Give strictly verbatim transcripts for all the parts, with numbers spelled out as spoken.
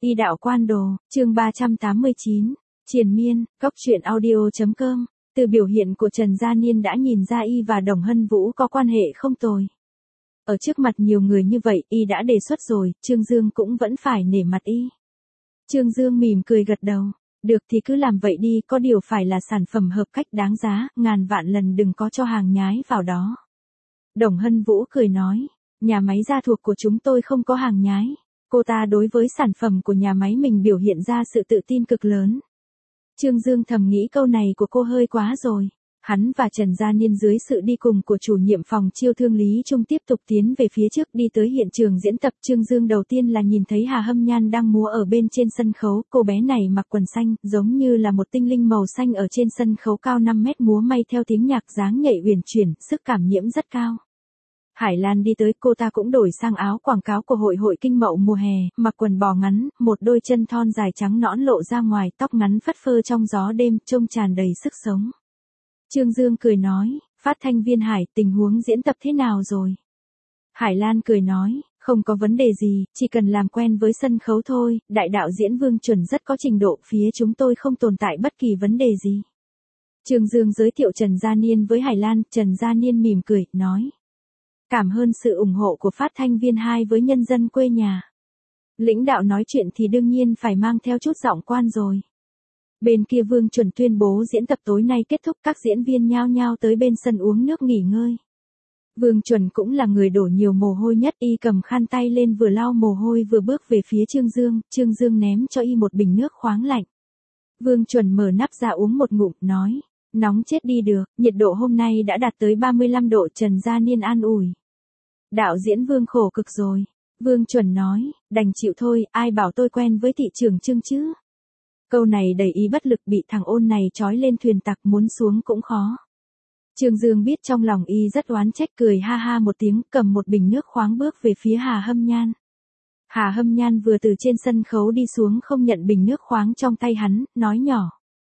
Y đạo quan đồ, chương ba trăm tám mươi chín, triền miên, cốc truyện audio.com. Từ biểu hiện của Trần Gia Niên đã nhìn ra Y và Đồng Hân Vũ có quan hệ không tồi. Ở trước mặt nhiều người như vậy, Y đã đề xuất rồi, Trương Dương cũng vẫn phải nể mặt Y. Trương Dương mỉm cười gật đầu. Được thì cứ làm vậy đi, có điều phải là sản phẩm hợp cách đáng giá, ngàn vạn lần đừng có cho hàng nhái vào đó. Đồng Hân Vũ cười nói, nhà máy gia thuộc của chúng tôi không có hàng nhái. Cô ta đối với sản phẩm của nhà máy mình biểu hiện ra sự tự tin cực lớn. Trương Dương thầm nghĩ câu này của cô hơi quá rồi. Hắn và Trần Gia Niên dưới sự đi cùng của chủ nhiệm phòng chiêu thương Lý Trung tiếp tục tiến về phía trước, đi tới hiện trường diễn tập. Trương Dương đầu tiên là nhìn thấy Hà Hâm Nhan đang múa ở bên trên sân khấu. Cô bé này mặc quần xanh, giống như là một tinh linh màu xanh ở trên sân khấu cao năm mét, múa may theo tiếng nhạc, dáng nhảy uyển chuyển, sức cảm nhiễm rất cao. Hải Lan đi tới, cô ta cũng đổi sang áo quảng cáo của hội hội kinh mậu mùa hè, mặc quần bò ngắn, một đôi chân thon dài trắng nõn lộ ra ngoài, tóc ngắn phất phơ trong gió đêm, trông tràn đầy sức sống. Trương Dương cười nói, phát thanh viên Hải, tình huống diễn tập thế nào rồi? Hải Lan cười nói, không có vấn đề gì, chỉ cần làm quen với sân khấu thôi, đại đạo diễn Vương Chuẩn rất có trình độ, phía chúng tôi không tồn tại bất kỳ vấn đề gì. Trương Dương giới thiệu Trần Gia Niên với Hải Lan, Trần Gia Niên mỉm cười, nói. Cảm ơn sự ủng hộ của phát thanh viên hai với nhân dân quê nhà. Lãnh đạo nói chuyện thì đương nhiên phải mang theo chút giọng quan rồi. Bên kia Vương Chuẩn tuyên bố diễn tập tối nay kết thúc, các diễn viên nhao nhao tới bên sân uống nước nghỉ ngơi. Vương Chuẩn cũng là người đổ nhiều mồ hôi nhất, Y cầm khăn tay lên vừa lau mồ hôi vừa bước về phía Trương Dương, Trương Dương ném cho Y một bình nước khoáng lạnh. Vương Chuẩn mở nắp ra uống một ngụm, nói, nóng chết đi được, nhiệt độ hôm nay đã đạt tới ba mươi lăm độ. Trần Gia Niên an ủi. Đạo diễn Vương khổ cực rồi. Vương Chuẩn nói, đành chịu thôi, ai bảo tôi quen với thị trường Trương chứ. Câu này đầy ý bất lực, bị thằng ôn này trói lên thuyền tặc, muốn xuống cũng khó. Trương Dương biết trong lòng Y rất oán trách, cười ha ha một tiếng, cầm một bình nước khoáng bước về phía Hà Hâm Nhan. Hà Hâm Nhan vừa từ trên sân khấu đi xuống không nhận bình nước khoáng trong tay hắn, nói nhỏ.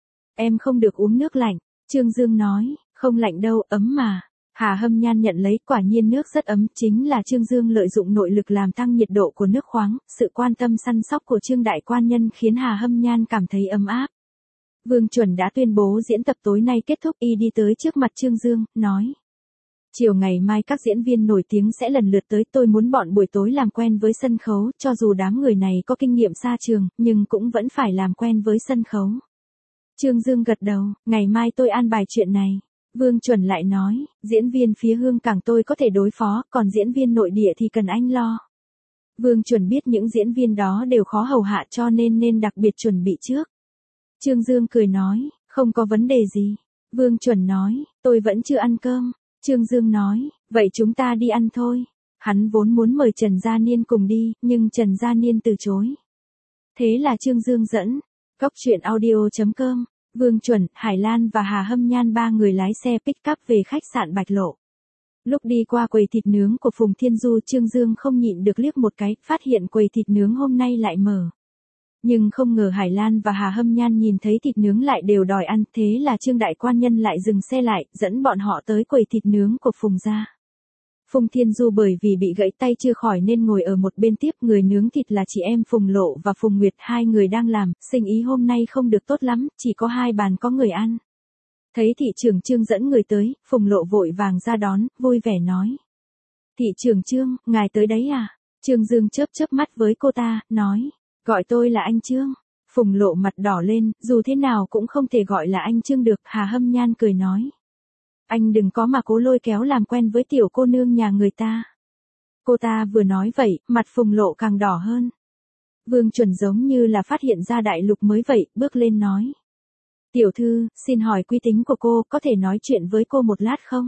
Em không được uống nước lạnh. Trương Dương nói, không lạnh đâu, ấm mà. Hà Hâm Nhan nhận lấy, quả nhiên nước rất ấm, chính là Trương Dương lợi dụng nội lực làm tăng nhiệt độ của nước khoáng, sự quan tâm săn sóc của Trương đại quan nhân khiến Hà Hâm Nhan cảm thấy ấm áp. Vương Chuẩn đã tuyên bố diễn tập tối nay kết thúc, Y đi tới trước mặt Trương Dương, nói. Chiều ngày mai các diễn viên nổi tiếng sẽ lần lượt tới, tôi muốn bọn buổi tối làm quen với sân khấu, cho dù đám người này có kinh nghiệm xa trường, nhưng cũng vẫn phải làm quen với sân khấu. Trương Dương gật đầu, ngày mai tôi an bài chuyện này. Vương Chuẩn lại nói, diễn viên phía Hương Cảng tôi có thể đối phó, còn diễn viên nội địa thì cần anh lo. Vương Chuẩn biết những diễn viên đó đều khó hầu hạ cho nên nên đặc biệt chuẩn bị trước. Trương Dương cười nói, không có vấn đề gì. Vương Chuẩn nói, tôi vẫn chưa ăn cơm. Trương Dương nói, vậy chúng ta đi ăn thôi. Hắn vốn muốn mời Trần Gia Niên cùng đi, nhưng Trần Gia Niên từ chối. Thế là Trương Dương dẫn. Cốc truyện audio.com. Vương Chuẩn, Hải Lan và Hà Hâm Nhan ba người lái xe pick-up về khách sạn Bạch Lộ. Lúc đi qua quầy thịt nướng của Phùng Thiên Du, Trương Dương không nhịn được liếc một cái, phát hiện quầy thịt nướng hôm nay lại mở. Nhưng không ngờ Hải Lan và Hà Hâm Nhan nhìn thấy thịt nướng lại đều đòi ăn, thế là Trương đại quan nhân lại dừng xe lại, dẫn bọn họ tới quầy thịt nướng của Phùng gia. Phùng Thiên Du bởi vì bị gãy tay chưa khỏi nên ngồi ở một bên tiếp, người nướng thịt là chị em Phùng Lộ và Phùng Nguyệt, hai người đang làm, sinh ý hôm nay không được tốt lắm, chỉ có hai bàn có người ăn. Thấy thị trưởng Trương dẫn người tới, Phùng Lộ vội vàng ra đón, vui vẻ nói. Thị trưởng Trương, ngài tới đấy à? Trương Dương chớp chớp mắt với cô ta, nói, gọi tôi là anh Trương. Phùng Lộ mặt đỏ lên, dù thế nào cũng không thể gọi là anh Trương được. Hà Hâm Nhan cười nói. Anh đừng có mà cố lôi kéo làm quen với tiểu cô nương nhà người ta. Cô ta vừa nói vậy, mặt Phùng Lộ càng đỏ hơn. Vương Chuẩn giống như là phát hiện ra đại lục mới vậy, bước lên nói. Tiểu thư, xin hỏi uy tín của cô, có thể nói chuyện với cô một lát không?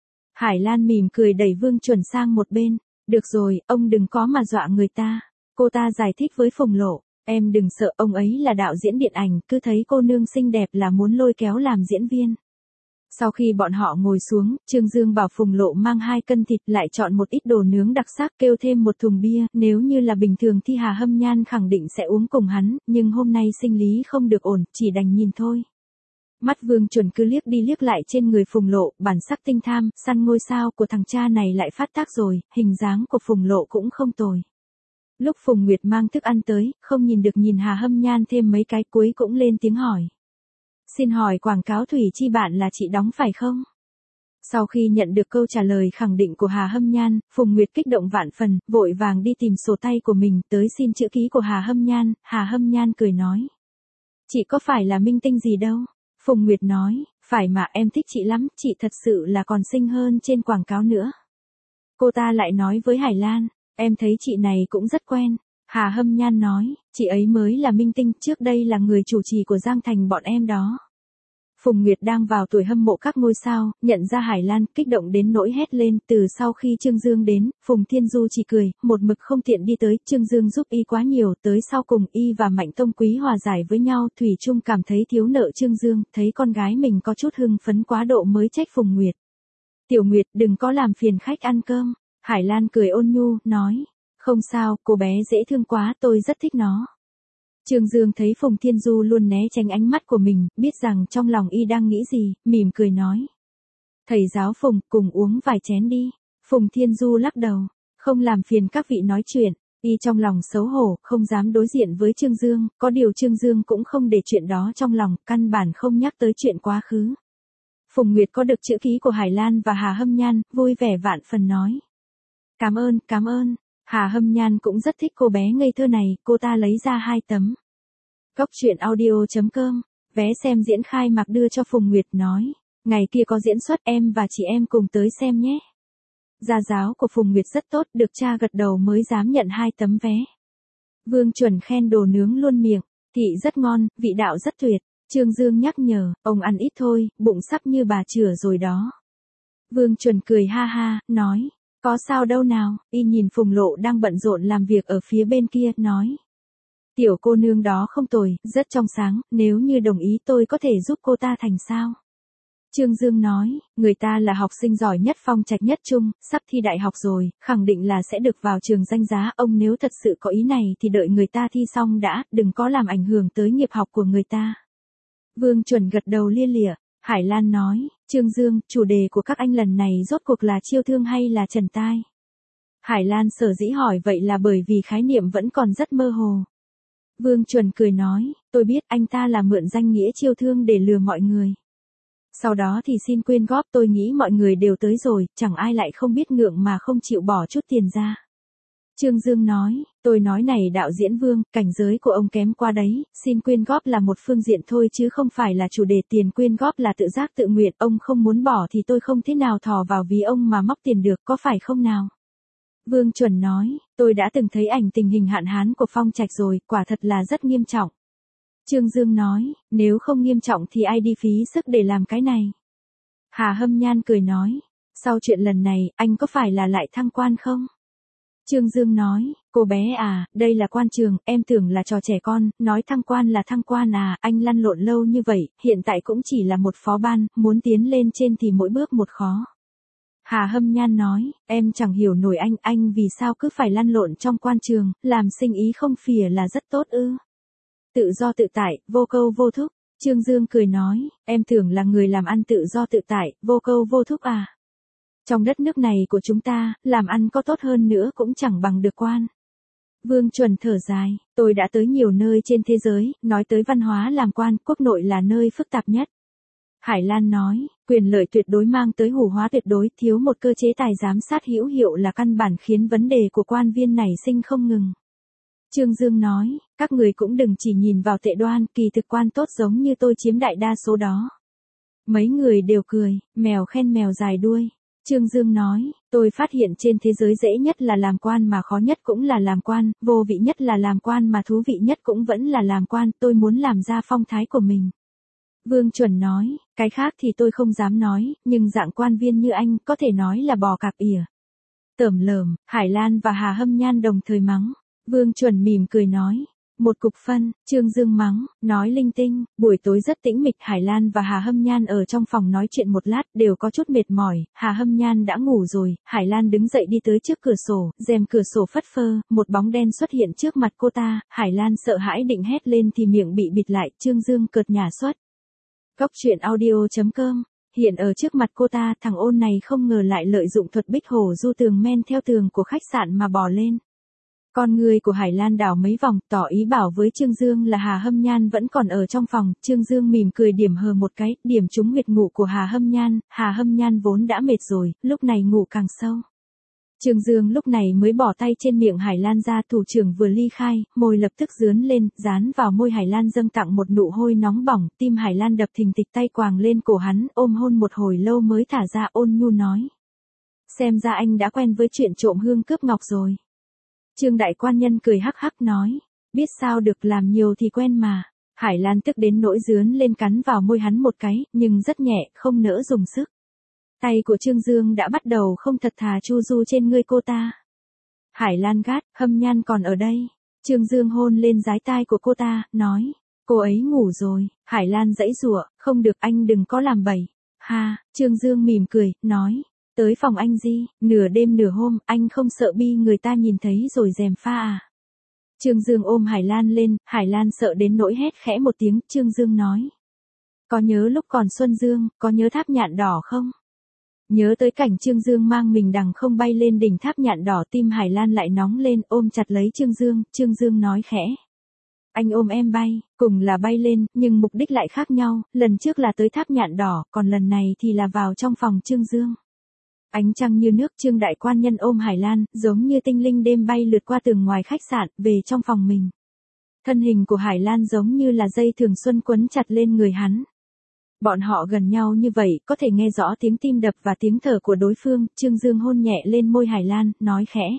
Hải Lan mỉm cười đẩy Vương Chuẩn sang một bên. Được rồi, ông đừng có mà dọa người ta. Cô ta giải thích với Phùng Lộ. Em đừng sợ, ông ấy là đạo diễn điện ảnh, cứ thấy cô nương xinh đẹp là muốn lôi kéo làm diễn viên. Sau khi bọn họ ngồi xuống, Trương Dương bảo Phùng Lộ mang hai cân thịt, lại chọn một ít đồ nướng đặc sắc, kêu thêm một thùng bia, nếu như là bình thường thì Hà Hâm Nhan khẳng định sẽ uống cùng hắn, nhưng hôm nay sinh lý không được ổn, chỉ đành nhìn thôi. Mắt Vương Chuẩn cứ liếc đi liếc lại trên người Phùng Lộ, bản sắc tinh tham, săn ngôi sao của thằng cha này lại phát tác rồi, hình dáng của Phùng Lộ cũng không tồi. Lúc Phùng Nguyệt mang thức ăn tới, không nhìn được nhìn Hà Hâm Nhan thêm mấy cái cuối cũng lên tiếng hỏi. Xin hỏi quảng cáo Thủy Chi bạn là chị đóng phải không? Sau khi nhận được câu trả lời khẳng định của Hà Hâm Nhan, Phùng Nguyệt kích động vạn phần, vội vàng đi tìm sổ tay của mình tới xin chữ ký của Hà Hâm Nhan. Hà Hâm Nhan cười nói. Chị có phải là minh tinh gì đâu? Phùng Nguyệt nói, phải mà em thích chị lắm, chị thật sự là còn xinh hơn trên quảng cáo nữa. Cô ta lại nói với Hải Lan, em thấy chị này cũng rất quen. Hà Hâm Nhan nói, chị ấy mới là minh tinh, trước đây là người chủ trì của Giang Thành bọn em đó. Phùng Nguyệt đang vào tuổi hâm mộ các ngôi sao, nhận ra Hải Lan, kích động đến nỗi hét lên. Từ sau khi Trương Dương đến, Phùng Thiên Du chỉ cười, một mực không tiện đi tới. Trương Dương giúp y quá nhiều, tới sau cùng y và Mạnh Tông Quý hòa giải với nhau. Thủy chung cảm thấy thiếu nợ Trương Dương, thấy con gái mình có chút hưng phấn quá độ mới trách Phùng Nguyệt. Tiểu Nguyệt đừng có làm phiền khách ăn cơm. Hải Lan cười ôn nhu, nói, không sao, cô bé dễ thương quá, tôi rất thích nó. Trương Dương thấy Phùng Thiên Du luôn né tránh ánh mắt của mình, biết rằng trong lòng y đang nghĩ gì, mỉm cười nói. Thầy giáo Phùng, cùng uống vài chén đi. Phùng Thiên Du lắc đầu, không làm phiền các vị nói chuyện. Y trong lòng xấu hổ, không dám đối diện với Trương Dương, có điều Trương Dương cũng không để chuyện đó trong lòng, căn bản không nhắc tới chuyện quá khứ. Phùng Nguyệt có được chữ ký của Hải Lan và Hà Hâm Nhan, vui vẻ vạn phần nói. Cảm ơn, cảm ơn. Hà Hâm Nhan cũng rất thích cô bé ngây thơ này, cô ta lấy ra hai tấm. Cóc truyện audio chấm com, vé xem diễn khai mạc đưa cho Phùng Nguyệt nói, ngày kia có diễn xuất em và chị em cùng tới xem nhé. Gia giáo của Phùng Nguyệt rất tốt, được cha gật đầu mới dám nhận hai tấm vé. Vương Chuẩn khen đồ nướng luôn miệng, thị rất ngon, vị đạo rất tuyệt. Trương Dương nhắc nhở, ông ăn ít thôi, bụng sắp như bà chửa rồi đó. Vương Chuẩn cười ha ha, nói. Có sao đâu nào, y nhìn Phùng Lộ đang bận rộn làm việc ở phía bên kia, nói. Tiểu cô nương đó không tồi, rất trong sáng, nếu như đồng ý tôi có thể giúp cô ta thành sao. Trương Dương nói, người ta là học sinh giỏi nhất Phong Trạch nhất trung, sắp thi đại học rồi, khẳng định là sẽ được vào trường danh giá. Ông nếu thật sự có ý này thì đợi người ta thi xong đã, đừng có làm ảnh hưởng tới nghiệp học của người ta. Vương Chuẩn gật đầu lia lịa. Hải Lan nói, Trương Dương, chủ đề của các anh lần này rốt cuộc là chiêu thương hay là trần tai? Hải Lan sở dĩ hỏi vậy là bởi vì khái niệm vẫn còn rất mơ hồ. Vương Chuẩn cười nói, tôi biết anh ta là mượn danh nghĩa chiêu thương để lừa mọi người. Sau đó thì xin quyên góp, tôi nghĩ mọi người đều tới rồi, chẳng ai lại không biết ngượng mà không chịu bỏ chút tiền ra. Trương Dương nói, tôi nói này đạo diễn Vương, cảnh giới của ông kém qua đấy, xin quyên góp là một phương diện thôi chứ không phải là chủ đề, tiền quyên góp là tự giác tự nguyện, ông không muốn bỏ thì tôi không thế nào thò vào vì ông mà móc tiền được, có phải không nào? Vương Chuẩn nói, tôi đã từng thấy ảnh tình hình hạn hán của Phong Trạch rồi, quả thật là rất nghiêm trọng. Trương Dương nói, nếu không nghiêm trọng thì ai đi phí sức để làm cái này? Hà Hâm Nhan cười nói, sau chuyện lần này, anh có phải là lại thăng quan không? Trương Dương nói, cô bé à, đây là quan trường, em tưởng là trò trẻ con, nói thăng quan là thăng quan à, anh lăn lộn lâu như vậy, hiện tại cũng chỉ là một phó ban, muốn tiến lên trên thì mỗi bước một khó. Hà Hâm Nhan nói, em chẳng hiểu nổi anh, anh vì sao cứ phải lăn lộn trong quan trường, làm sinh ý không phìa là rất tốt ư. Tự do tự tại, vô câu vô thúc. Trương Dương cười nói, em tưởng là người làm ăn tự do tự tại, vô câu vô thúc à. Trong đất nước này của chúng ta, làm ăn có tốt hơn nữa cũng chẳng bằng được quan. Vương Chuẩn thở dài, tôi đã tới nhiều nơi trên thế giới, nói tới văn hóa làm quan, quốc nội là nơi phức tạp nhất. Hải Lan nói, quyền lợi tuyệt đối mang tới hủ hóa tuyệt đối, thiếu một cơ chế tài giám sát hữu hiệu là căn bản khiến vấn đề của quan viên nảy sinh không ngừng. Trương Dương nói, các người cũng đừng chỉ nhìn vào tệ đoan, kỳ thực quan tốt giống như tôi chiếm đại đa số đó. Mấy người đều cười, mèo khen mèo dài đuôi. Trương Dương nói, tôi phát hiện trên thế giới dễ nhất là làm quan mà khó nhất cũng là làm quan, vô vị nhất là làm quan mà thú vị nhất cũng vẫn là làm quan, tôi muốn làm ra phong thái của mình. Vương Chuẩn nói, cái khác thì tôi không dám nói, nhưng dạng quan viên như anh có thể nói là bò cạp ỉa. Tởm lởm, Hải Lan và Hà Hâm Nhan đồng thời mắng. Vương Chuẩn mỉm cười nói, một cục phân. Trương Dương mắng, nói linh tinh. Buổi tối rất tĩnh mịch, Hải Lan và Hà Hâm Nhan ở trong phòng nói chuyện một lát, đều có chút mệt mỏi. Hà Hâm Nhan đã ngủ rồi, Hải Lan đứng dậy đi tới trước cửa sổ, rèm cửa sổ phất phơ, một bóng đen xuất hiện trước mặt cô ta. Hải Lan sợ hãi định hét lên thì miệng bị bịt lại. Trương Dương cợt nhả xuất. Cóc truyện audio chấm com. Hiện ở trước mặt cô ta, thằng ôn này không ngờ lại lợi dụng thuật bích hổ du tường men theo tường của khách sạn mà bò lên. Con người của Hải Lan đảo mấy vòng, tỏ ý bảo với Trương Dương là Hà Hâm Nhan vẫn còn ở trong phòng, Trương Dương mỉm cười điểm hờ một cái, điểm trúng huyệt ngủ của Hà Hâm Nhan, Hà Hâm Nhan vốn đã mệt rồi, lúc này ngủ càng sâu. Trương Dương lúc này mới bỏ tay trên miệng Hải Lan ra, thủ trưởng vừa ly khai, môi lập tức dướn lên, dán vào môi Hải Lan dâng tặng một nụ hôi nóng bỏng, tim Hải Lan đập thình thịch, tay quàng lên cổ hắn, ôm hôn một hồi lâu mới thả ra, ôn nhu nói. Xem ra anh đã quen với chuyện trộm hương cướp ngọc rồi. Trương đại quan nhân cười hắc hắc nói, biết sao được, làm nhiều thì quen mà. Hải Lan tức đến nỗi dướn lên cắn vào môi hắn một cái, nhưng rất nhẹ, không nỡ dùng sức. Tay của Trương Dương đã bắt đầu không thật thà chu du trên người cô ta. Hải Lan gắt, Hâm Nhan còn ở đây. Trương Dương hôn lên dái tai của cô ta, nói, cô ấy ngủ rồi. Hải Lan giãy giụa, không được, anh đừng có làm bậy. Ha, Trương Dương mỉm cười, nói, tới phòng anh gì, nửa đêm nửa hôm, anh không sợ bi người ta nhìn thấy rồi gièm pha à. Trương Dương ôm Hải Lan lên, Hải Lan sợ đến nỗi hét khẽ một tiếng, Trương Dương nói. Có nhớ lúc còn Xuân Dương, có nhớ tháp nhạn đỏ không? Nhớ tới cảnh Trương Dương mang mình đằng không bay lên đỉnh tháp nhạn đỏ, tim Hải Lan lại nóng lên, ôm chặt lấy Trương Dương, Trương Dương nói khẽ. Anh ôm em bay, cùng là bay lên, nhưng mục đích lại khác nhau, lần trước là tới tháp nhạn đỏ, còn lần này thì là vào trong phòng Trương Dương. Ánh trăng như nước, Trương đại quan nhân ôm Hải Lan, giống như tinh linh đêm bay lượt qua tường ngoài khách sạn, về trong phòng mình. Thân hình của Hải Lan giống như là dây thường xuân quấn chặt lên người hắn. Bọn họ gần nhau như vậy, có thể nghe rõ tiếng tim đập và tiếng thở của đối phương, Trương Dương hôn nhẹ lên môi Hải Lan, nói khẽ.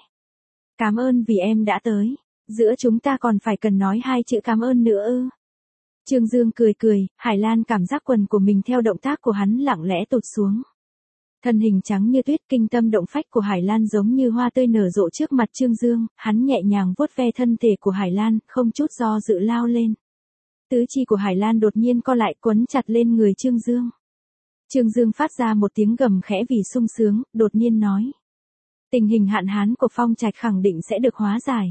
Cảm ơn vì em đã tới. Giữa chúng ta còn phải cần nói hai chữ cảm ơn nữa ư. Trương Dương cười cười, Hải Lan cảm giác quần của mình theo động tác của hắn lặng lẽ tụt xuống. Thân hình trắng như tuyết, kinh tâm động phách của Hải Lan giống như hoa tươi nở rộ trước mặt Trương Dương, hắn nhẹ nhàng vuốt ve thân thể của Hải Lan, không chút do dự lao lên. Tứ chi của Hải Lan đột nhiên co lại, quấn chặt lên người Trương Dương. Trương Dương phát ra một tiếng gầm khẽ vì sung sướng, đột nhiên nói. Tình hình hạn hán của Phong Trạch khẳng định sẽ được hóa giải.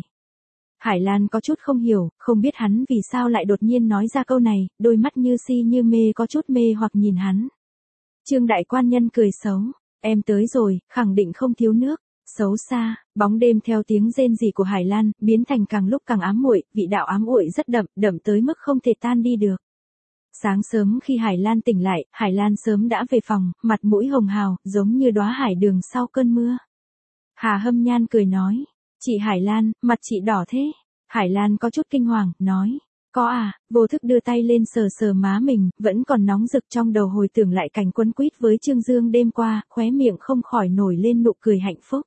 Hải Lan có chút không hiểu, không biết hắn vì sao lại đột nhiên nói ra câu này, đôi mắt như si như mê có chút mê hoặc nhìn hắn. Trương đại quan nhân cười xấu, em tới rồi, khẳng định không thiếu nước. Xấu xa, bóng đêm theo tiếng rên rỉ của Hải Lan, biến thành càng lúc càng ám muội, vị đạo ám muội rất đậm, đậm tới mức không thể tan đi được. Sáng sớm khi Hải Lan tỉnh lại, Hải Lan sớm đã về phòng, mặt mũi hồng hào, giống như đóa hải đường sau cơn mưa. Hà Hâm Nhan cười nói, chị Hải Lan, mặt chị đỏ thế. Hải Lan có chút kinh hoàng, nói, có à, vô thức đưa tay lên sờ sờ má mình, vẫn còn nóng rực trong đầu hồi tưởng lại cảnh quấn quýt với Trương Dương đêm qua, khóe miệng không khỏi nổi lên nụ cười hạnh phúc.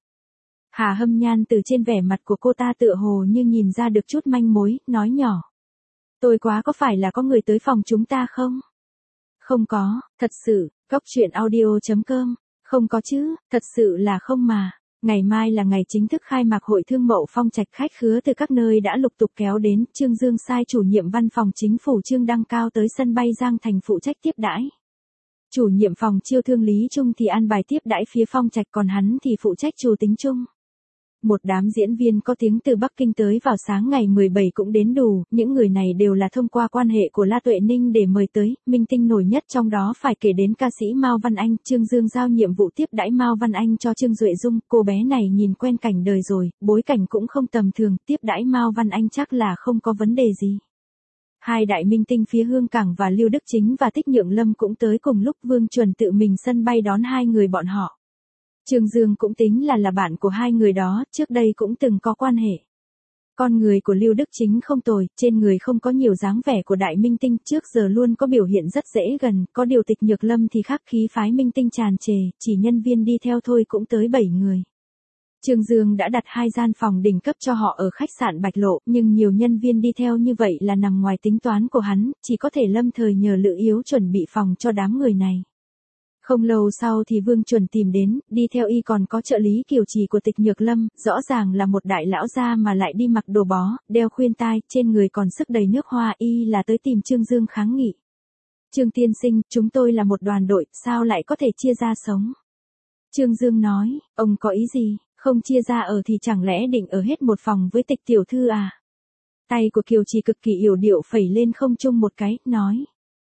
Hà Hâm Nhan từ trên vẻ mặt của cô ta tựa hồ như nhìn ra được chút manh mối, nói nhỏ. Tôi quá có phải là có người tới phòng chúng ta không? Không có, thật sự, góc truyện audio chấm com, không có chứ, thật sự là không mà. Ngày mai là ngày chính thức khai mạc hội thương mậu Phong Trạch, khách khứa từ các nơi đã lục tục kéo đến, Trương Dương sai chủ nhiệm văn phòng chính phủ Trương Đăng Cao tới sân bay Giang Thành phụ trách tiếp đãi. Chủ nhiệm phòng chiêu thương Lý Trung thì an bài tiếp đãi phía Phong Trạch, còn hắn thì phụ trách chủ tính chung. Một đám diễn viên có tiếng từ Bắc Kinh tới vào sáng ngày mười bảy cũng đến đủ, những người này đều là thông qua quan hệ của La Tuệ Ninh để mời tới, minh tinh nổi nhất trong đó phải kể đến ca sĩ Mao Văn Anh. Trương Dương giao nhiệm vụ tiếp đãi Mao Văn Anh cho Trương Duệ Dung, cô bé này nhìn quen cảnh đời rồi, bối cảnh cũng không tầm thường, tiếp đãi Mao Văn Anh chắc là không có vấn đề gì. Hai đại minh tinh phía Hương Cảng và Lưu Đức Chính và Thích Nhượng Lâm cũng tới cùng lúc, Vương Chuẩn tự mình sân bay đón hai người bọn họ. Trương Dương cũng tính là là bạn của hai người đó, trước đây cũng từng có quan hệ. Con người của Lưu Đức Chính không tồi, trên người không có nhiều dáng vẻ của đại minh tinh, trước giờ luôn có biểu hiện rất dễ gần, có điều Tịch Nhược Lâm thì khác, khí phái minh tinh tràn trề, chỉ nhân viên đi theo thôi cũng tới bảy người. Trương Dương đã đặt hai gian phòng đỉnh cấp cho họ ở khách sạn Bạch Lộ, nhưng nhiều nhân viên đi theo như vậy là nằm ngoài tính toán của hắn, chỉ có thể lâm thời nhờ Lữ Yếu chuẩn bị phòng cho đám người này. Không lâu sau thì Vương Chuẩn tìm đến, đi theo y còn có trợ lý Kiều Trì của Tịch Nhược Lâm, rõ ràng là một đại lão gia mà lại đi mặc đồ bó, đeo khuyên tai, trên người còn sức đầy nước hoa, y là tới tìm Trương Dương kháng nghị. Trương tiên sinh, chúng tôi là một đoàn đội, sao lại có thể chia ra sống? Trương Dương nói, ông có ý gì, không chia ra ở thì chẳng lẽ định ở hết một phòng với Tịch tiểu thư à? Tay của Kiều Trì cực kỳ yểu điệu phẩy lên không trung một cái, nói.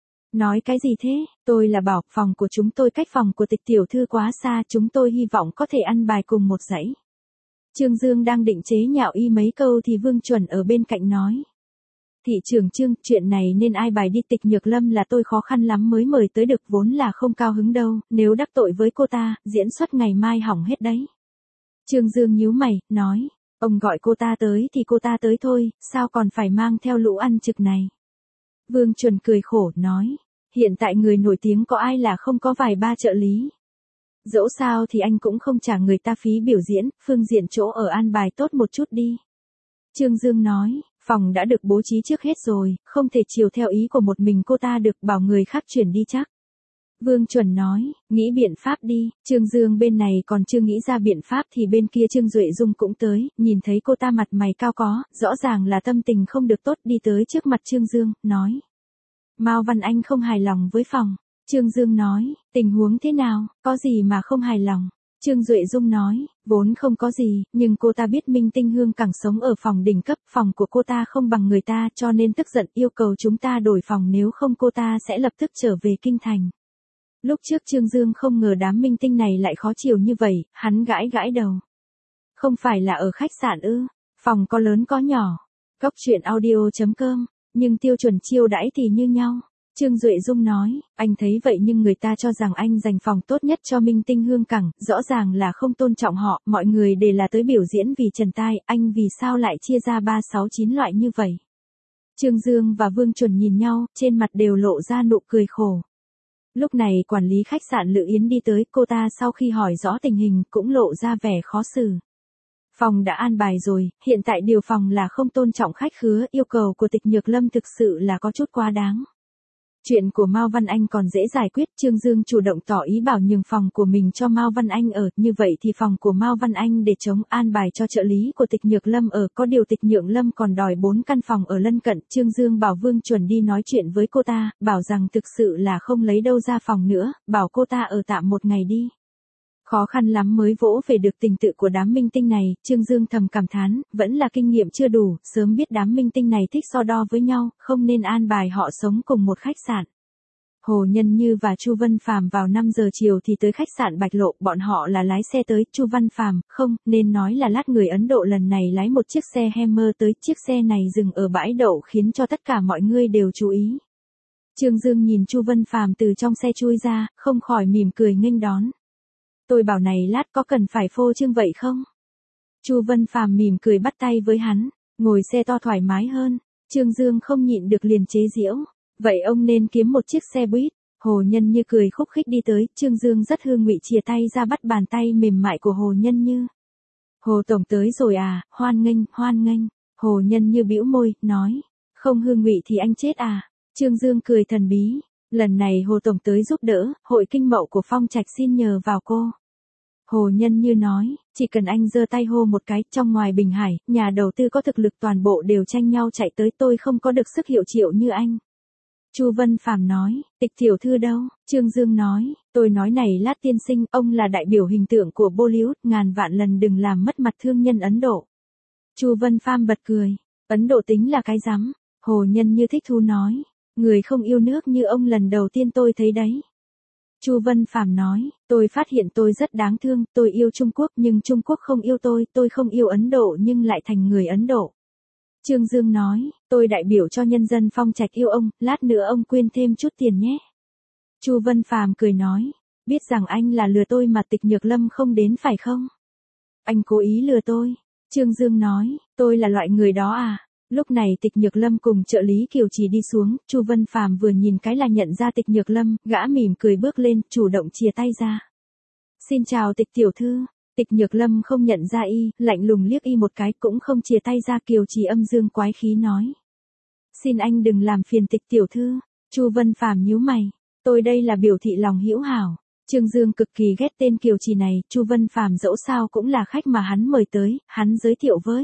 Nói cái gì thế, tôi là bảo, phòng của chúng tôi cách phòng của Tịch tiểu thư quá xa, chúng tôi hy vọng có thể ăn bài cùng một dãy. Trương Dương đang định chế nhạo y mấy câu thì Vương Chuẩn ở bên cạnh nói. Thị trưởng Trương, chuyện này nên ai bài đi, Tịch Nhược Lâm là tôi khó khăn lắm mới mời tới được, vốn là không cao hứng đâu, nếu đắc tội với cô ta, diễn xuất ngày mai hỏng hết đấy. Trương Dương nhíu mày, nói, ông gọi cô ta tới thì cô ta tới thôi, sao còn phải mang theo lũ ăn trực này. Vương Chuẩn cười khổ, nói, hiện tại người nổi tiếng có ai là không có vài ba trợ lý. Dẫu sao thì anh cũng không trả người ta phí biểu diễn, phương diện chỗ ở an bài tốt một chút đi. Trương Dương nói, phòng đã được bố trí trước hết rồi, không thể chiều theo ý của một mình cô ta được, bảo người khác chuyển đi chắc. Vương Chuẩn nói, nghĩ biện pháp đi. Trương Dương bên này còn chưa nghĩ ra biện pháp thì bên kia Trương Duệ Dung cũng tới, nhìn thấy cô ta mặt mày cao có, rõ ràng là tâm tình không được tốt, đi tới trước mặt Trương Dương, nói. Mao Văn Anh không hài lòng với phòng. Trương Dương nói, tình huống thế nào, có gì mà không hài lòng. Trương Duệ Dung nói, vốn không có gì, nhưng cô ta biết Minh Tinh Hương Cảng sống ở phòng đỉnh cấp, phòng của cô ta không bằng người ta, cho nên tức giận yêu cầu chúng ta đổi phòng, nếu không cô ta sẽ lập tức trở về kinh thành. Lúc trước Trương Dương không ngờ đám minh tinh này lại khó chịu như vậy, hắn gãi gãi đầu. Không phải là ở khách sạn ư, phòng có lớn có nhỏ. Góc truyện audio chấm com, nhưng tiêu chuẩn chiêu đãi thì như nhau. Trương Duệ Dung nói, anh thấy vậy nhưng người ta cho rằng anh dành phòng tốt nhất cho Minh Tinh Hương Cảng, rõ ràng là không tôn trọng họ, mọi người đều là tới biểu diễn vì Trần Tai, anh vì sao lại chia ra ba sáu chín loại như vậy. Trương Dương và Vương Chuẩn nhìn nhau, trên mặt đều lộ ra nụ cười khổ. Lúc này quản lý khách sạn Lự Yến đi tới, cô ta sau khi hỏi rõ tình hình cũng lộ ra vẻ khó xử. Phòng đã an bài rồi, hiện tại điều phòng là không tôn trọng khách khứa, yêu cầu của Tịch Nhược Lâm thực sự là có chút quá đáng. Chuyện của Mao Văn Anh còn dễ giải quyết, Trương Dương chủ động tỏ ý bảo nhường phòng của mình cho Mao Văn Anh ở, như vậy thì phòng của Mao Văn Anh để chống an bài cho trợ lý của Tịch Nhược Lâm ở, có điều Tịch Nhược Lâm còn đòi bốn căn phòng ở lân cận, Trương Dương bảo Vương Chuẩn đi nói chuyện với cô ta, bảo rằng thực sự là không lấy đâu ra phòng nữa, bảo cô ta ở tạm một ngày đi. Khó khăn lắm mới vỗ về được tình tự của đám minh tinh này, Trương Dương thầm cảm thán, vẫn là kinh nghiệm chưa đủ, sớm biết đám minh tinh này thích so đo với nhau, không nên an bài họ sống cùng một khách sạn. Hồ Nhân Như và Chu Văn Phàm vào năm giờ chiều thì tới khách sạn Bạch Lộ, bọn họ là lái xe tới, Chu Văn Phàm, không, nên nói là lát người Ấn Độ lần này lái một chiếc xe Hammer tới, chiếc xe này dừng ở bãi đậu khiến cho tất cả mọi người đều chú ý. Trương Dương nhìn Chu Văn Phàm từ trong xe chui ra, không khỏi mỉm cười nghênh đón. Tôi bảo này lát có cần phải phô trương vậy không? Chu Văn Phàm mỉm cười bắt tay với hắn, ngồi xe to thoải mái hơn. Trương Dương không nhịn được liền chế giễu, vậy ông nên kiếm một chiếc xe buýt. Hồ Nhân Như cười khúc khích đi tới, Trương Dương rất hương ngụy chìa tay ra bắt bàn tay mềm mại của Hồ Nhân Như. Hồ Tổng tới rồi à, hoan nghênh, hoan nghênh. Hồ Nhân Như bĩu môi, nói, không hương ngụy thì anh chết à. Trương Dương cười thần bí, lần này Hồ Tổng tới giúp đỡ, hội kinh mậu của Phong Trạch xin nhờ vào cô. Hồ Nhân Như nói, chỉ cần anh giơ tay hô một cái, trong ngoài Bình Hải, nhà đầu tư có thực lực toàn bộ đều tranh nhau chạy tới, tôi không có được sức hiệu triệu như anh. Chu Văn Phàm nói, Tịch tiểu thư đâu? Trương Dương nói, tôi nói này lát tiên sinh, ông là đại biểu hình tượng của Bollywood, ngàn vạn lần đừng làm mất mặt thương nhân Ấn Độ. Chu Văn Phàm bật cười, Ấn Độ tính là cái rắm. Hồ Nhân Như thích thú nói, người không yêu nước như ông lần đầu tiên tôi thấy đấy. Chu Văn Phàm nói, tôi phát hiện tôi rất đáng thương, tôi yêu Trung Quốc nhưng Trung Quốc không yêu tôi, tôi không yêu Ấn Độ nhưng lại thành người Ấn Độ. Trương Dương nói, tôi đại biểu cho nhân dân Phong Trạch yêu ông, lát nữa ông quyên thêm chút tiền nhé. Chu Văn Phàm cười nói, biết rằng anh là lừa tôi mà Tịch Nhược Lâm không đến phải không? Anh cố ý lừa tôi. Trương Dương nói, tôi là loại người đó à? Lúc này Tịch Nhược Lâm cùng trợ lý Kiều Trì đi xuống, Chu Văn Phàm vừa nhìn cái là nhận ra Tịch Nhược Lâm, gã mỉm cười bước lên, chủ động chìa tay ra. Xin chào Tịch tiểu thư. Tịch Nhược Lâm không nhận ra y, lạnh lùng liếc y một cái cũng không chìa tay ra. Kiều Trì âm dương quái khí nói. Xin anh đừng làm phiền Tịch tiểu thư. Chu Văn Phàm nhíu mày. Tôi đây là biểu thị lòng hữu hảo. Trương Dương cực kỳ ghét tên Kiều Trì này, Chu Văn Phàm dẫu sao cũng là khách mà hắn mời tới, hắn giới thiệu với.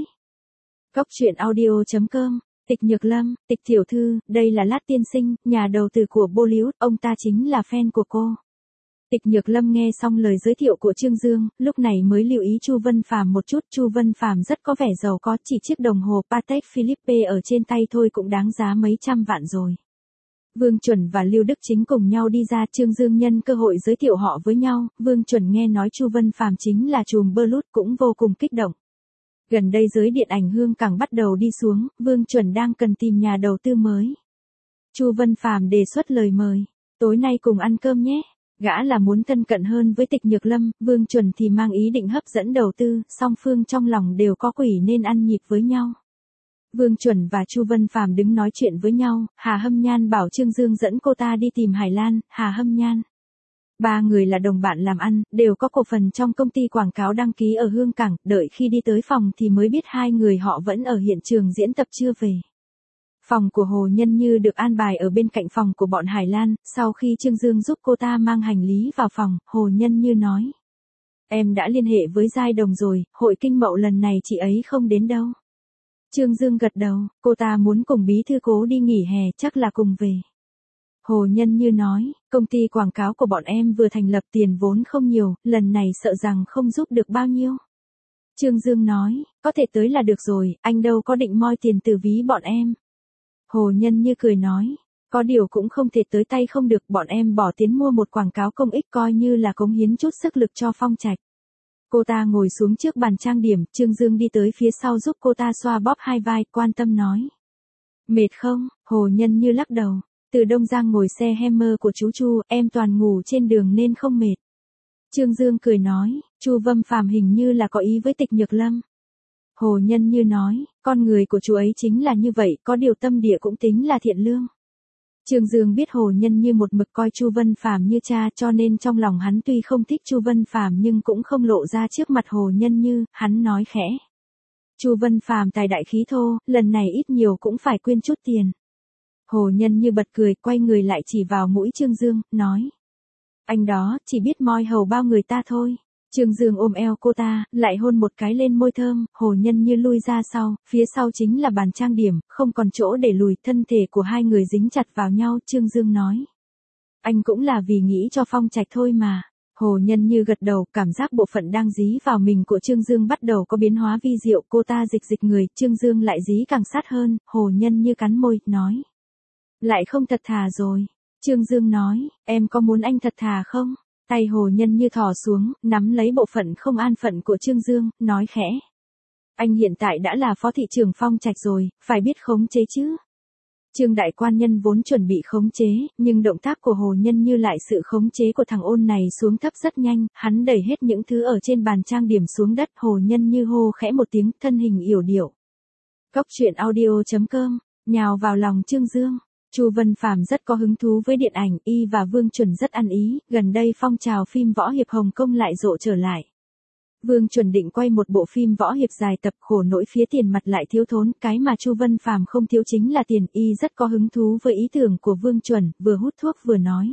Góc truyện audio chấm com, Tịch Nhược Lâm, Tịch tiểu thư, đây là Lát tiên sinh, nhà đầu tư của Bollywood, ông ta chính là fan của cô. Tịch Nhược Lâm nghe xong lời giới thiệu của Trương Dương, lúc này mới lưu ý Chu Văn Phàm một chút, Chu Văn Phàm rất có vẻ giàu có, chỉ chiếc đồng hồ Patek Philippe ở trên tay thôi cũng đáng giá mấy trăm vạn rồi. Vương Chuẩn và Lưu Đức Chính cùng nhau đi ra, Trương Dương nhân cơ hội giới thiệu họ với nhau, Vương Chuẩn nghe nói Chu Văn Phàm chính là trùm Bollywood cũng vô cùng kích động. Gần đây giới điện ảnh Hương Cảng bắt đầu đi xuống, Vương Chuẩn đang cần tìm nhà đầu tư mới. Chu Vân Phàm đề xuất lời mời, tối nay cùng ăn cơm nhé. Gã là muốn thân cận hơn với Tịch Nhược Lâm, Vương Chuẩn thì mang ý định hấp dẫn đầu tư, song phương trong lòng đều có quỷ nên ăn nhịp với nhau. Vương Chuẩn và Chu Vân Phàm đứng nói chuyện với nhau, Hà Hâm Nhan bảo Trương Dương dẫn cô ta đi tìm Hải Lan, Hà Hâm Nhan. Ba người là đồng bạn làm ăn, đều có cổ phần trong công ty quảng cáo đăng ký ở Hương Cảng, đợi khi đi tới phòng thì mới biết hai người họ vẫn ở hiện trường diễn tập chưa về. Phòng của Hồ Nhân Như được an bài ở bên cạnh phòng của bọn Hải Lan, sau khi Trương Dương giúp cô ta mang hành lý vào phòng, Hồ Nhân Như nói. Em đã liên hệ với Giai Đồng rồi, hội kinh mậu lần này chị ấy không đến đâu. Trương Dương gật đầu, cô ta muốn cùng bí thư Cố đi nghỉ hè, chắc là cùng về. Hồ Nhân Như nói, công ty quảng cáo của bọn em vừa thành lập, tiền vốn không nhiều, lần này sợ rằng không giúp được bao nhiêu. Trương Dương nói, có thể tới là được rồi, anh đâu có định moi tiền từ ví bọn em. Hồ Nhân Như cười nói, có điều cũng không thể tới tay không được, bọn em bỏ tiền mua một quảng cáo công ích coi như là cống hiến chút sức lực cho Phong Trạch. Cô ta ngồi xuống trước bàn trang điểm, Trương Dương đi tới phía sau giúp cô ta xoa bóp hai vai, quan tâm nói. Mệt không? Hồ Nhân Như lắc đầu. Từ Đông Giang ngồi xe Hammer của chú Chu, em toàn ngủ trên đường nên không mệt. Trương Dương cười nói, Chu Vân Phàm hình như là có ý với Tịch Nhược Lâm. Hồ Nhân Như nói, con người của chú ấy chính là như vậy, có điều tâm địa cũng tính là thiện lương. Trương Dương biết Hồ Nhân Như một mực coi Chu Vân Phàm như cha, cho nên trong lòng hắn tuy không thích Chu Vân Phàm nhưng cũng không lộ ra trước mặt Hồ Nhân Như, hắn nói khẽ. Chu Vân Phàm tài đại khí thô, lần này ít nhiều cũng phải quyên chút tiền. Hồ Nhân Như bật cười, quay người lại chỉ vào mũi Trương Dương, nói. Anh đó, chỉ biết moi hầu bao người ta thôi. Trương Dương ôm eo cô ta, lại hôn một cái lên môi thơm, Hồ Nhân Như lui ra sau, phía sau chính là bàn trang điểm, không còn chỗ để lùi, thân thể của hai người dính chặt vào nhau, Trương Dương nói. Anh cũng là vì nghĩ cho Phong Trạch thôi mà. Hồ Nhân Như gật đầu, cảm giác bộ phận đang dí vào mình của Trương Dương bắt đầu có biến hóa vi diệu, cô ta dịch dịch người, Trương Dương lại dí càng sát hơn, Hồ Nhân Như cắn môi, nói. Lại không thật thà rồi. Trương Dương nói, em có muốn anh thật thà không? Tay Hồ Nhân Như thò xuống, nắm lấy bộ phận không an phận của Trương Dương, nói khẽ. Anh hiện tại đã là phó thị trưởng Phong Trạch rồi, phải biết khống chế chứ. Trương đại quan nhân vốn chuẩn bị khống chế, nhưng động tác của Hồ Nhân Như lại sự khống chế của thằng ôn này xuống thấp rất nhanh, hắn đẩy hết những thứ ở trên bàn trang điểm xuống đất, Hồ Nhân Như hô khẽ một tiếng, thân hình yểu điệu. Cóc truyện audio chấm com, nhào vào lòng Trương Dương. Chu Vân Phàm rất có hứng thú với điện ảnh, y và Vương Chuẩn rất ăn ý, gần đây phong trào phim võ hiệp Hồng Kông lại rộ trở lại. Vương Chuẩn định quay một bộ phim võ hiệp dài tập, khổ nỗi phía tiền mặt lại thiếu thốn, cái mà Chu Vân Phàm không thiếu chính là tiền, y rất có hứng thú với ý tưởng của Vương Chuẩn, vừa hút thuốc vừa nói.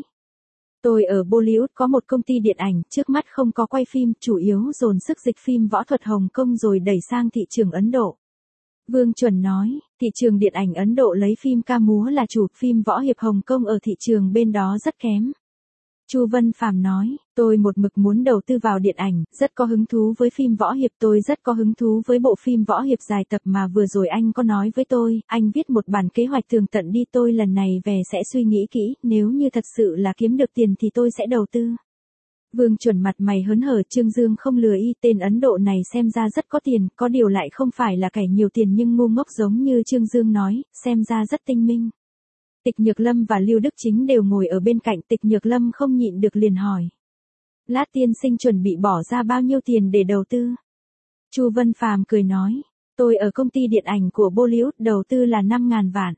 Tôi ở Bollywood có một công ty điện ảnh, trước mắt không có quay phim, chủ yếu dồn sức dịch phim võ thuật Hồng Kông rồi đẩy sang thị trường Ấn Độ. Vương Chuẩn nói, thị trường điện ảnh Ấn Độ lấy phim ca múa là chủ, phim võ hiệp Hồng Kông ở thị trường bên đó rất kém. Chu Vân Phàm nói, tôi một mực muốn đầu tư vào điện ảnh, rất có hứng thú với phim võ hiệp, tôi rất có hứng thú với bộ phim võ hiệp dài tập mà vừa rồi anh có nói với tôi, anh viết một bản kế hoạch tường tận đi, tôi lần này về sẽ suy nghĩ kỹ, nếu như thật sự là kiếm được tiền thì tôi sẽ đầu tư. Vương Chuẩn mặt mày hớn hở, Trương Dương không lừa y, tên Ấn Độ này xem ra rất có tiền, có điều lại không phải là kẻ nhiều tiền nhưng ngu ngốc giống như Trương Dương nói, xem ra rất tinh minh. Tịch Nhược Lâm và Lưu Đức Chính đều ngồi ở bên cạnh, Tịch Nhược Lâm không nhịn được liền hỏi. Lát tiên sinh chuẩn bị bỏ ra bao nhiêu tiền để đầu tư? Chu Vân Phàm cười nói, tôi ở công ty điện ảnh của Bollywood đầu tư là năm ngàn vạn.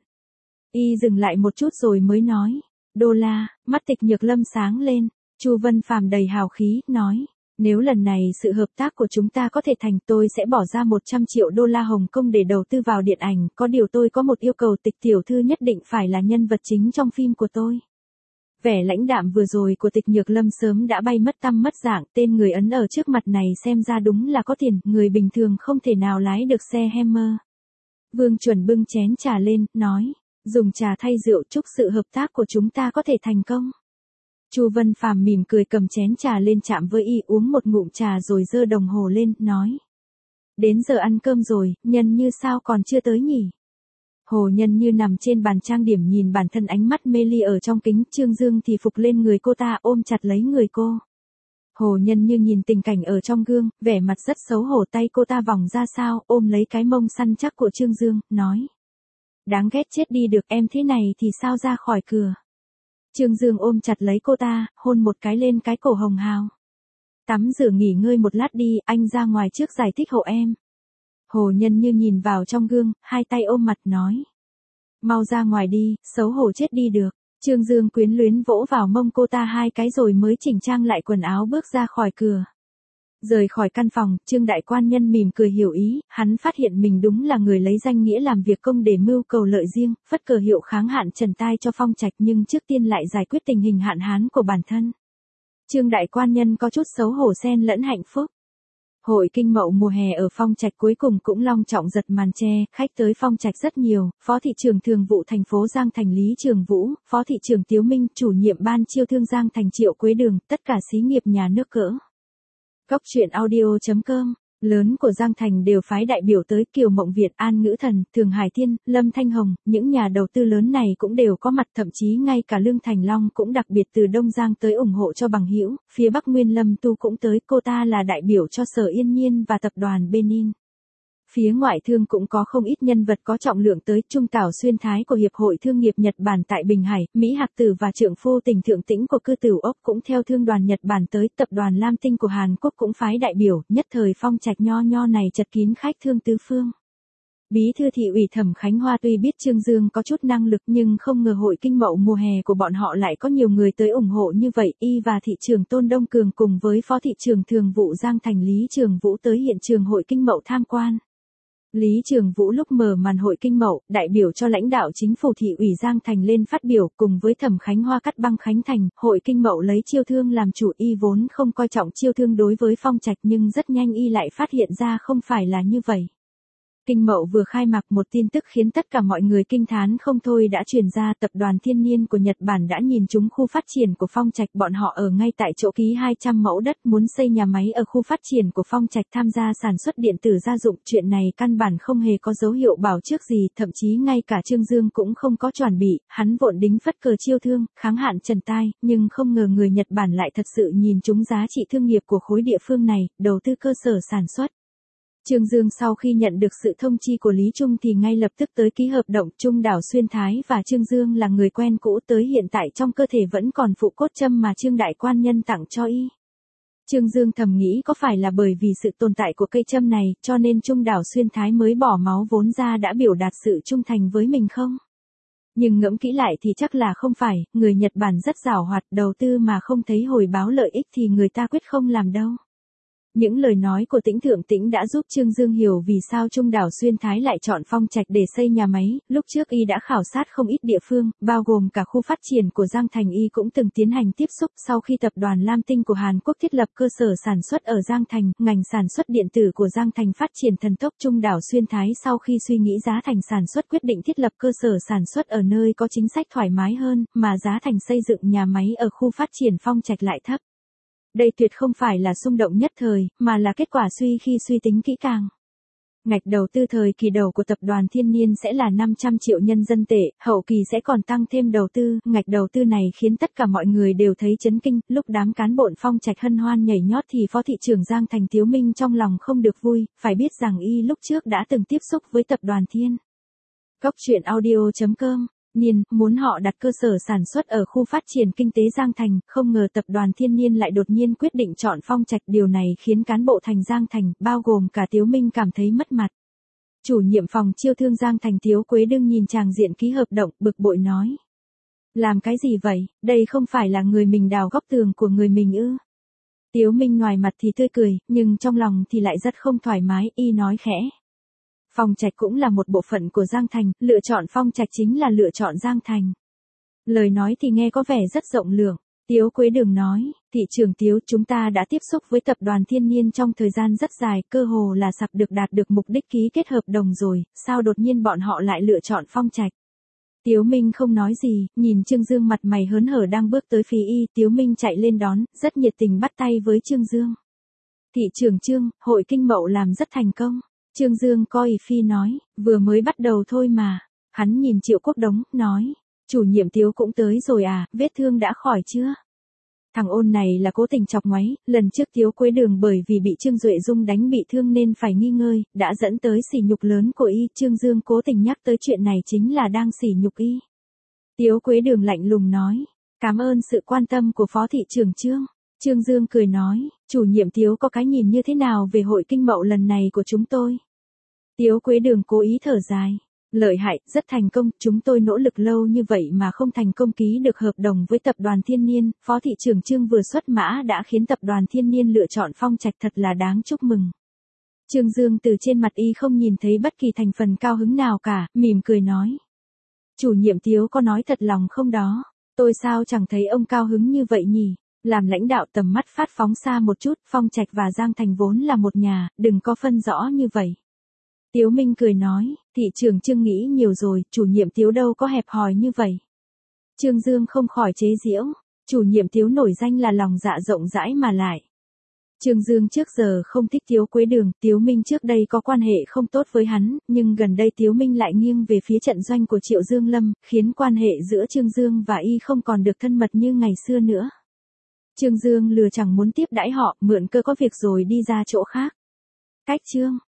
Y dừng lại một chút rồi mới nói, đô la, mắt Tịch Nhược Lâm sáng lên. Chu Vân Phàm đầy hào khí, nói, nếu lần này sự hợp tác của chúng ta có thể thành, tôi sẽ bỏ ra một trăm triệu đô la Hồng Kông để đầu tư vào điện ảnh, có điều tôi có một yêu cầu, Tịch tiểu thư nhất định phải là nhân vật chính trong phim của tôi. Vẻ lãnh đạm vừa rồi của Tịch Nhược Lâm sớm đã bay mất tăm mất dạng, tên người Ấn ở trước mặt này xem ra đúng là có tiền, người bình thường không thể nào lái được xe Hammer. Vương Chuẩn bưng chén trà lên, nói, dùng trà thay rượu, chúc sự hợp tác của chúng ta có thể thành công. Chu Vân Phàm mỉm cười cầm chén trà lên chạm với y, uống một ngụm trà rồi giơ đồng hồ lên, nói. Đến giờ ăn cơm rồi, Nhân Như sao còn chưa tới nhỉ? Hồ Nhân Như nằm trên bàn trang điểm nhìn bản thân, ánh mắt mê ly ở trong kính, Trương Dương thì phục lên người cô ta, ôm chặt lấy người cô. Hồ Nhân Như nhìn tình cảnh ở trong gương, vẻ mặt rất xấu hổ, tay cô ta vòng ra sau, ôm lấy cái mông săn chắc của Trương Dương, nói. Đáng ghét chết đi được, em thế này thì sao ra khỏi cửa. Trương Dương ôm chặt lấy cô ta, hôn một cái lên cái cổ hồng hào. Tắm rửa nghỉ ngơi một lát đi, anh ra ngoài trước giải thích hộ em. Hồ Nhân Như nhìn vào trong gương, hai tay ôm mặt nói. Mau ra ngoài đi, xấu hổ chết đi được. Trương Dương quyến luyến vỗ vào mông cô ta hai cái rồi mới chỉnh trang lại quần áo bước ra khỏi cửa. Rời khỏi căn phòng, Trương đại quan nhân mỉm cười hiểu ý, hắn phát hiện mình đúng là người lấy danh nghĩa làm việc công để mưu cầu lợi riêng, phất cờ hiệu kháng hạn trần tai cho Phong Trạch nhưng trước tiên lại giải quyết tình hình hạn hán của bản thân. Trương đại quan nhân có chút xấu hổ xen lẫn hạnh phúc. Hội Kinh Mậu mùa hè ở Phong Trạch cuối cùng cũng long trọng giật màn che, khách tới Phong Trạch rất nhiều, Phó thị trưởng thường vụ thành phố Giang Thành Lý Trường Vũ, Phó thị trưởng Tiếu Minh, chủ nhiệm ban chiêu thương Giang Thành Triệu Quế Đường, tất cả xí nghiệp nhà nước cỡ. Cóc truyện audio chấm com, lớn của Giang Thành đều phái đại biểu tới, Kiều Mộng Việt, An Ngữ Thần, Thường Hải Thiên, Lâm Thanh Hồng, những nhà đầu tư lớn này cũng đều có mặt, thậm chí ngay cả Lương Thành Long cũng đặc biệt từ Đông Giang tới ủng hộ cho bằng hữu, phía Bắc Nguyên Lâm Tu cũng tới, cô ta là đại biểu cho Sở Yên Nhiên và tập đoàn Benin. Phía ngoại thương cũng có không ít nhân vật có trọng lượng tới, Trung Tảo Xuyên Thái của Hiệp hội Thương nghiệp Nhật Bản tại Bình Hải, Mỹ Hạc Tử và trượng phu Tỉnh Thượng Tĩnh của Cư Tửu Ốc cũng theo Thương đoàn Nhật Bản tới, tập đoàn Lam Tinh của Hàn Quốc cũng phái đại biểu, nhất thời Phong Trạch nho nho này chật kín khách thương tứ phương. Bí thư thị ủy Thẩm Khánh Hoa tuy biết Trương Dương có chút năng lực nhưng không ngờ Hội Kinh Mậu mùa hè của bọn họ lại có nhiều người tới ủng hộ như vậy, y và thị trưởng Tôn Đông Cường cùng với Phó thị trưởng Thường vụ Giang Thành Lý Trường Vũ tới hiện trường Hội Kinh Mậu tham quan. Lý Trường Vũ lúc mở màn Hội Kinh Mậu, đại biểu cho lãnh đạo chính phủ thị ủy Giang Thành lên phát biểu, cùng với Thẩm Khánh Hoa cắt băng khánh thành, Hội Kinh Mậu lấy chiêu thương làm chủ, y vốn không coi trọng chiêu thương đối với Phong Trạch nhưng rất nhanh y lại phát hiện ra không phải là như vậy. Kinh Mậu vừa khai mạc, một tin tức khiến tất cả mọi người kinh thán không thôi đã truyền ra, tập đoàn Thiên Niên của Nhật Bản đã nhìn trúng khu phát triển của Phong Trạch, bọn họ ở ngay tại chỗ ký hai trăm mẫu đất muốn xây nhà máy ở khu phát triển của Phong Trạch tham gia sản xuất điện tử gia dụng, chuyện này căn bản không hề có dấu hiệu bảo trước gì, thậm chí ngay cả Trương Dương cũng không có chuẩn bị, hắn vội đính phất cờ chiêu thương, kháng hạn trần tai, nhưng không ngờ người Nhật Bản lại thật sự nhìn trúng giá trị thương nghiệp của khối địa phương này, đầu tư cơ sở sản xuất. Trương Dương sau khi nhận được sự thông chi của Lý Trung thì ngay lập tức tới ký hợp đồng. Trung Đảo Xuyên Thái và Trương Dương là người quen cũ, tới hiện tại trong cơ thể vẫn còn phụ cốt châm mà Trương đại quan nhân tặng cho y. Trương Dương thầm nghĩ có phải là bởi vì sự tồn tại của cây châm này cho nên Trung Đảo Xuyên Thái mới bỏ máu vốn ra đã biểu đạt sự trung thành với mình không? Nhưng ngẫm kỹ lại thì chắc là không phải, người Nhật Bản rất giàu hoạt, đầu tư mà không thấy hồi báo lợi ích thì người ta quyết không làm đâu. Những lời nói của Tĩnh Thượng Tĩnh đã giúp Trương Dương hiểu vì sao Trung Đảo Xuyên Thái lại chọn Phong Trạch để xây nhà máy, lúc trước y đã khảo sát không ít địa phương, bao gồm cả khu phát triển của Giang Thành, y cũng từng tiến hành tiếp xúc. Sau khi tập đoàn Lam Tinh của Hàn Quốc thiết lập cơ sở sản xuất ở Giang Thành, ngành sản xuất điện tử của Giang Thành phát triển thần tốc. Trung Đảo Xuyên Thái sau khi suy nghĩ giá thành sản xuất quyết định thiết lập cơ sở sản xuất ở nơi có chính sách thoải mái hơn, mà giá thành xây dựng nhà máy ở khu phát triển Phong Trạch lại thấp. Đây tuyệt không phải là xung động nhất thời, mà là kết quả suy khi suy tính kỹ càng. Ngạch đầu tư thời kỳ đầu của tập đoàn Thiên Niên sẽ là năm trăm triệu nhân dân tệ, hậu kỳ sẽ còn tăng thêm đầu tư, ngạch đầu tư này khiến tất cả mọi người đều thấy chấn kinh, lúc đám cán bộ Phong Trạch hân hoan nhảy nhót thì Phó thị trưởng Giang Thành Tiếu Minh trong lòng không được vui, phải biết rằng y lúc trước đã từng tiếp xúc với tập đoàn Thiên. Cóc truyện audio chấm com Niên, muốn họ đặt cơ sở sản xuất ở khu phát triển kinh tế Giang Thành, không ngờ tập đoàn Thiên Niên lại đột nhiên quyết định chọn Phong Trạch, điều này khiến cán bộ thành Giang Thành, bao gồm cả Tiếu Minh cảm thấy mất mặt. Chủ nhiệm phòng chiêu thương Giang Thành Tiếu Quế Đương nhìn tràng diện ký hợp đồng, bực bội nói. Làm cái gì vậy, đây không phải là người mình đào góc tường của người mình ư? Tiếu Minh ngoài mặt thì tươi cười, nhưng trong lòng thì lại rất không thoải mái, y nói khẽ. Phong Trạch cũng là một bộ phận của Giang Thành, lựa chọn Phong Trạch chính là lựa chọn Giang Thành. Lời nói thì nghe có vẻ rất rộng lượng. Tiếu Quế Đường nói, thị trưởng Tiếu, chúng ta đã tiếp xúc với tập đoàn Thiên Niên trong thời gian rất dài, cơ hồ là sắp được đạt được mục đích ký kết hợp đồng rồi, sao đột nhiên bọn họ lại lựa chọn Phong Trạch? Tiếu Minh không nói gì, nhìn Trương Dương mặt mày hớn hở đang bước tới phía y, Tiếu Minh chạy lên đón, rất nhiệt tình bắt tay với Trương Dương. Thị trưởng Trương, Hội Kinh Mậu làm rất thành công. Trương Dương coi phi nói, vừa mới bắt đầu thôi mà. Hắn nhìn Triệu Quốc Đống, nói, chủ nhiệm Tiếu cũng tới rồi à, vết thương đã khỏi chưa? Thằng ôn này là cố tình chọc ngoáy, lần trước Tiếu Quế Đường bởi vì bị Trương Duệ Dung đánh bị thương nên phải nghi ngơi, đã dẫn tới sỉ nhục lớn của y. Trương Dương cố tình nhắc tới chuyện này chính là đang sỉ nhục y. Tiếu Quế Đường lạnh lùng nói, cảm ơn sự quan tâm của Phó thị trưởng Trương. Trương Dương cười nói, chủ nhiệm Tiếu có cái nhìn như thế nào về hội kinh mậu lần này của chúng tôi? Tiếu Quế Đường cố ý thở dài. Lợi hại, rất thành công, chúng tôi nỗ lực lâu như vậy mà không thành công ký được hợp đồng với tập đoàn Thiên Niên, Phó thị trưởng Trương vừa xuất mã đã khiến tập đoàn Thiên Niên lựa chọn Phong Trạch, thật là đáng chúc mừng. Trương Dương từ trên mặt y không nhìn thấy bất kỳ thành phần cao hứng nào cả, mỉm cười nói. Chủ nhiệm Tiếu có nói thật lòng không đó? Tôi sao chẳng thấy ông cao hứng như vậy nhỉ? Làm lãnh đạo tầm mắt phát phóng xa một chút, Phong Trạch và Giang Thành vốn là một nhà, đừng có phân rõ như vậy. Tiếu Minh cười nói, thị trưởng Trương nghĩ nhiều rồi, chủ nhiệm Tiếu đâu có hẹp hòi như vậy. Trương Dương không khỏi chế giễu, chủ nhiệm Tiếu nổi danh là lòng dạ rộng rãi mà lại. Trương Dương trước giờ không thích Tiếu Quế Đường, Tiếu Minh trước đây có quan hệ không tốt với hắn, nhưng gần đây Tiếu Minh lại nghiêng về phía trận doanh của Triệu Dương Lâm, khiến quan hệ giữa Trương Dương và y không còn được thân mật như ngày xưa nữa. Trương Dương lừa chẳng muốn tiếp đãi họ, mượn cơ có việc rồi đi ra chỗ khác. Cách Trương